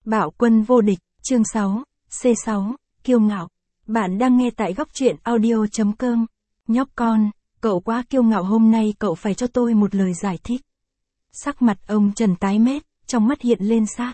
Bạo quân vô địch, chương 6, C6, kiêu ngạo. Bạn đang nghe tại góc truyện audio.com. Nhóc con, cậu quá kiêu ngạo, hôm nay cậu phải cho tôi một lời giải thích. Sắc mặt ông Trần tái mét, trong mắt hiện lên sát.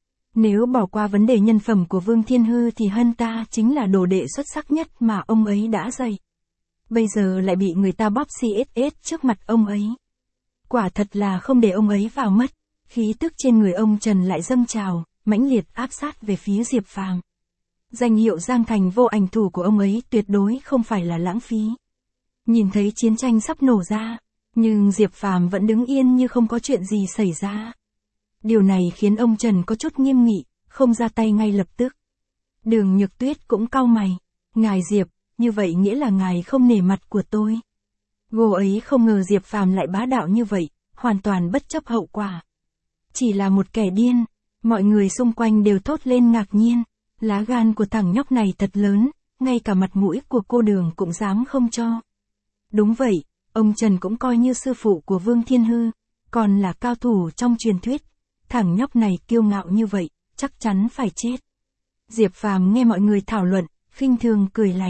Nếu bỏ qua vấn đề nhân phẩm của Vương Thiên Hư thì Hân ta chính là đồ đệ xuất sắc nhất mà ông ấy đã dạy. Bây giờ lại bị người ta bóp CSS trước mặt ông ấy. Quả thật là không để ông ấy vào mắt, khí tức trên người ông Trần lại dâng trào, mãnh liệt áp sát về phía Diệp Phàm. Danh hiệu Giang Thành vô ảnh thủ của ông ấy tuyệt đối không phải là lãng phí. Nhìn thấy chiến tranh sắp nổ ra, nhưng Diệp Phàm vẫn đứng yên như không có chuyện gì xảy ra. Điều này khiến ông Trần có chút nghiêm nghị, không ra tay ngay lập tức. Đường Nhược Tuyết cũng cau mày. Ngài Diệp, như vậy nghĩa là ngài không nể mặt của tôi. Cô ấy không ngờ Diệp Phàm lại bá đạo như vậy, hoàn toàn bất chấp hậu quả. Chỉ là một kẻ điên, mọi người xung quanh đều thốt lên ngạc nhiên. Lá gan của thằng nhóc này thật lớn, ngay cả mặt mũi của cô Đường cũng dám không cho. Đúng vậy, ông Trần cũng coi như sư phụ của Vương Thiên Hư, còn là cao thủ trong truyền thuyết. Thằng nhóc này kiêu ngạo như vậy, chắc chắn phải chết. Diệp Phàm nghe mọi người thảo luận, khinh thường cười lạnh.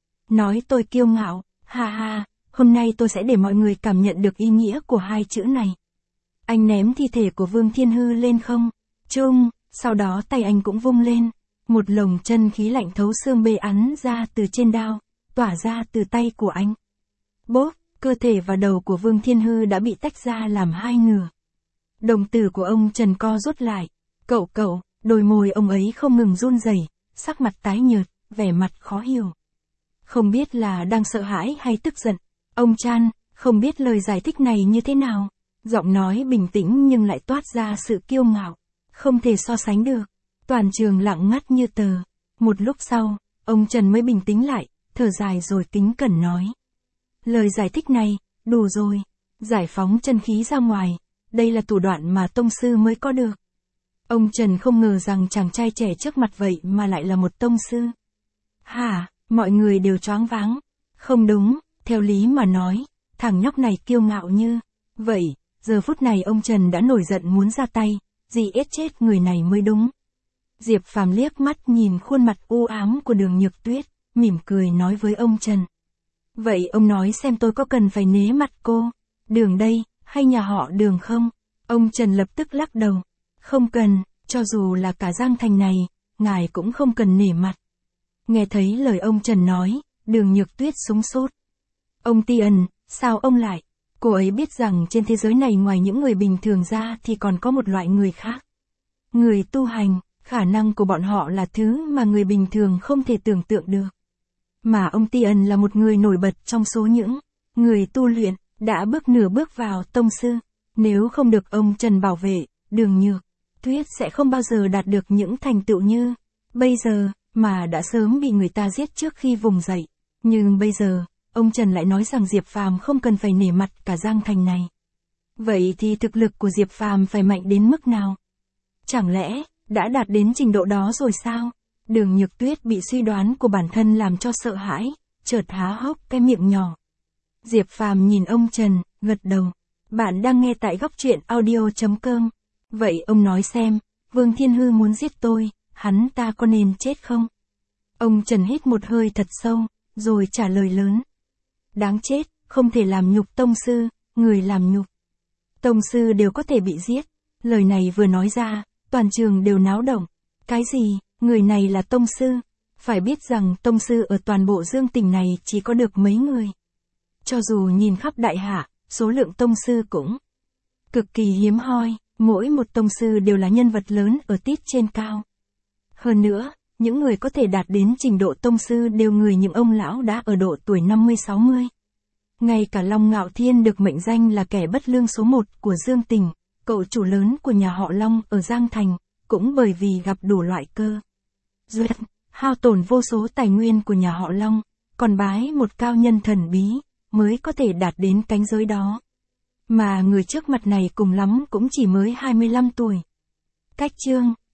Nói tôi kiêu ngạo, ha ha, hôm nay tôi sẽ để mọi người cảm nhận được ý nghĩa của hai chữ này. Anh ném thi thể của Vương Thiên Hư lên không trung, sau đó tay anh cũng vung lên. Một lồng chân khí lạnh thấu xương bê ắn ra từ trên đao, tỏa ra từ tay của anh. Bốp, cơ thể và đầu của Vương Thiên Hư đã bị tách ra làm hai nửa. Đồng tử của ông Trần co rút lại. Cậu, đôi môi ông ấy không ngừng run rẩy, sắc mặt tái nhợt, vẻ mặt khó hiểu. Không biết là đang sợ hãi hay tức giận. Ông Chan, không biết lời giải thích này như thế nào. Giọng nói bình tĩnh nhưng lại toát ra sự kiêu ngạo, không thể so sánh được. Toàn trường lặng ngắt như tờ. Một lúc sau, ông Trần mới bình tĩnh lại, thở dài rồi kính cẩn nói. Lời giải thích này, đủ rồi. Giải phóng chân khí ra ngoài, đây là thủ đoạn mà tông sư mới có được. Ông Trần không ngờ rằng chàng trai trẻ trước mặt vậy mà lại là một tông sư. Hả, mọi người đều choáng váng. Không đúng, theo lý mà nói, thằng nhóc này kiêu ngạo như vậy. Giờ phút này ông Trần đã nổi giận muốn ra tay, giết chết người này mới đúng. Diệp Phàm liếc mắt nhìn khuôn mặt u ám của Đường Nhược Tuyết, mỉm cười nói với ông Trần. Vậy ông nói xem tôi có cần phải nể mặt cô, Đường đây, hay nhà họ Đường không? Ông Trần lập tức lắc đầu. Không cần, cho dù là cả Giang Thành này, ngài cũng không cần nể mặt. Nghe thấy lời ông Trần nói, Đường Nhược Tuyết sững sốt. Ông Tian, sao ông lại? Cô ấy biết rằng trên thế giới này ngoài những người bình thường ra thì còn có một loại người khác. Người tu hành. Khả năng của bọn họ là thứ mà người bình thường không thể tưởng tượng được. Mà ông Tian là một người nổi bật trong số những người tu luyện, đã nửa bước vào tông sư. Nếu không được ông Trần bảo vệ, Đường Nhược Tuyết sẽ không bao giờ đạt được những thành tựu như bây giờ, mà đã sớm bị người ta giết trước khi vùng dậy. Nhưng bây giờ, ông Trần lại nói rằng Diệp Phàm không cần phải nể mặt cả Giang Thành này. Vậy thì thực lực của Diệp Phàm phải mạnh đến mức nào? Chẳng lẽ đã đạt đến trình độ đó rồi sao? Đường Nhược Tuyết bị suy đoán của bản thân làm cho sợ hãi, chợt há hốc cái miệng nhỏ. Diệp Phàm nhìn ông Trần, gật đầu. Bạn đang nghe tại góc truyện audio.com. Vậy ông nói xem, Vương Thiên Hư muốn giết tôi, hắn ta có nên chết không? Ông Trần hít một hơi thật sâu, rồi trả lời lớn. Đáng chết, không thể làm nhục tông sư, người làm nhục tông sư đều có thể bị giết. Lời này vừa nói ra, toàn trường đều náo động. Cái gì, người này là tông sư? Phải biết rằng tông sư ở toàn bộ Dương Tỉnh này chỉ có được mấy người. Cho dù nhìn khắp đại hạ, số lượng tông sư cũng cực kỳ hiếm hoi, mỗi một tông sư đều là nhân vật lớn ở tít trên cao. Hơn nữa, những người có thể đạt đến trình độ tông sư đều người những ông lão đã ở độ tuổi 50-60. Ngay cả Long Ngạo Thiên được mệnh danh là kẻ bất lương số 1 của Dương Tỉnh. Cậu chủ lớn của nhà họ Long ở Giang Thành, cũng bởi vì gặp đủ loại cơ duyên, hao tổn vô số tài nguyên của nhà họ Long, còn bái một cao nhân thần bí, mới có thể đạt đến cánh giới đó. Mà người trước mặt này cùng lắm cũng chỉ mới 25 tuổi. Cách chương